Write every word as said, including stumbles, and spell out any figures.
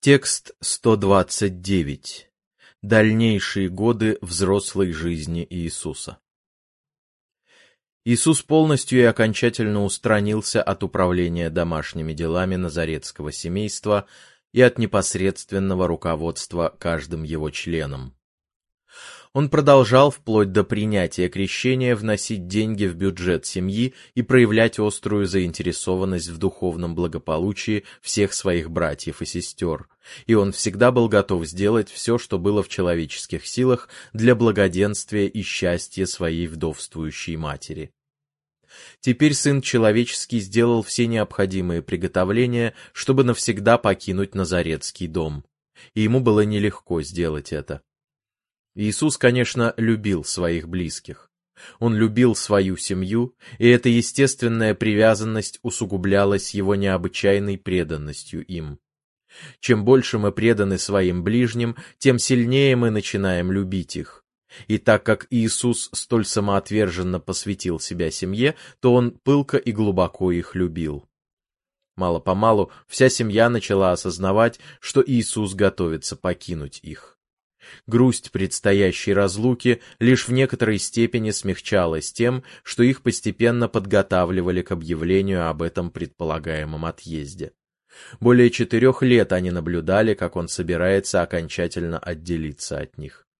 Текст сто двадцать девять. Дальнейшие годы взрослой жизни Иисуса. Иисус полностью и окончательно устранился от управления домашними делами назаретского семейства и от непосредственного руководства каждым его членом. Он продолжал вплоть до принятия крещения вносить деньги в бюджет семьи и проявлять острую заинтересованность в духовном благополучии всех своих братьев и сестер, и он всегда был готов сделать все, что было в человеческих силах для благоденствия и счастья своей вдовствующей матери. Теперь Сын Человеческий сделал все необходимые приготовления, чтобы навсегда покинуть Назаретский дом, и ему было нелегко сделать это. Иисус, конечно, любил своих близких. Он любил свою семью, и эта естественная привязанность усугублялась его необычайной преданностью им. Чем больше мы преданы своим ближним, тем сильнее мы начинаем любить их. И так как Иисус столь самоотверженно посвятил себя семье, то он пылко и глубоко их любил. Мало-помалу вся семья начала осознавать, что Иисус готовится покинуть их. Грусть предстоящей разлуки лишь в некоторой степени смягчалась тем, что их постепенно подготавливали к объявлению об этом предполагаемом отъезде. Более четырех лет они наблюдали, как он собирается окончательно отделиться от них.